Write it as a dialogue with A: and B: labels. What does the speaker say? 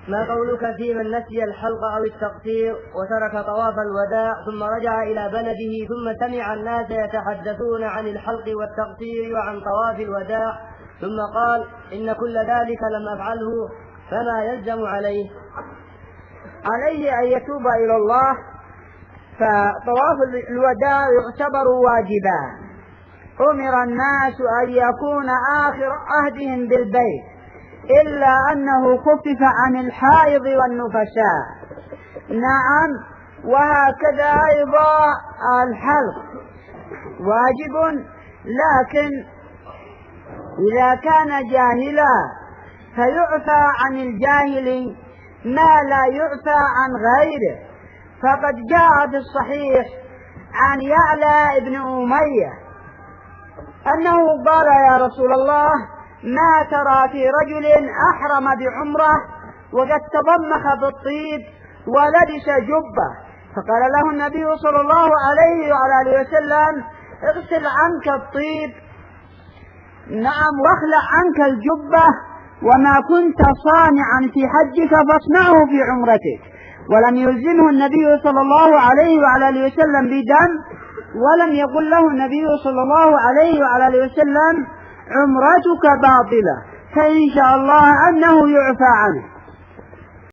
A: ما قولك في من نسي الحلق أو التقصير وترك طواف الوداع ثم رجع إلى بلده ثم سمع الناس يتحدثون عن الحلق والتقصير وعن طواف الوداع ثم قال إن كل ذلك لم أفعله، فما يلزم عليه؟
B: عليه أن يتوب إلى الله. فطواف الوداع يعتبر واجبا. أمر الناس أن يكون آخر عهدهم بالبيت، إلا أنه خفف عن الحائض والنفساء. نعم، وهكذا أيضا الحلق واجب، لكن إذا كان جاهلا فيعفى عن الجاهل ما لا يعفى عن غيره. فقد جاء في الصحيح عن يعلى ابن أمية أنه قال يا رسول الله ما ترى في رجل أحرم بعمره وقد تضمخ بالطيب ولبس جبة؟ فقال له النبي صلى الله عليه وعلى آله وسلم اغسل عنك الطيب، نعم، واخلع عنك الجبة، وما كنت صانعا في حجك فاصنعه في عمرتك. ولم يلزمه النبي صلى الله عليه وعلى آله وسلم بدم، ولم يقل له النبي صلى الله عليه وعلى آله وسلم عمرتك باطلة، فإن شاء الله أنه يعفى عنه.